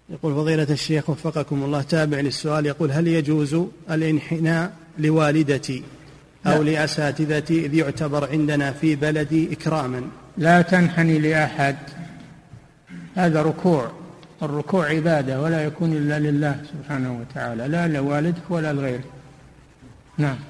يقول فضيلة الشيخ وفقكم الله، تابع للسؤال، يقول هل يجوز الانحناء لوالدتي أو لأساتذتي إذ يعتبر عندنا في بلدي إكراما؟ لا تنحني لأحد، هذا ركوع، الركوع عبادة ولا يكون إلا لله سبحانه وتعالى، لا لوالدك ولا لغيرك. نعم.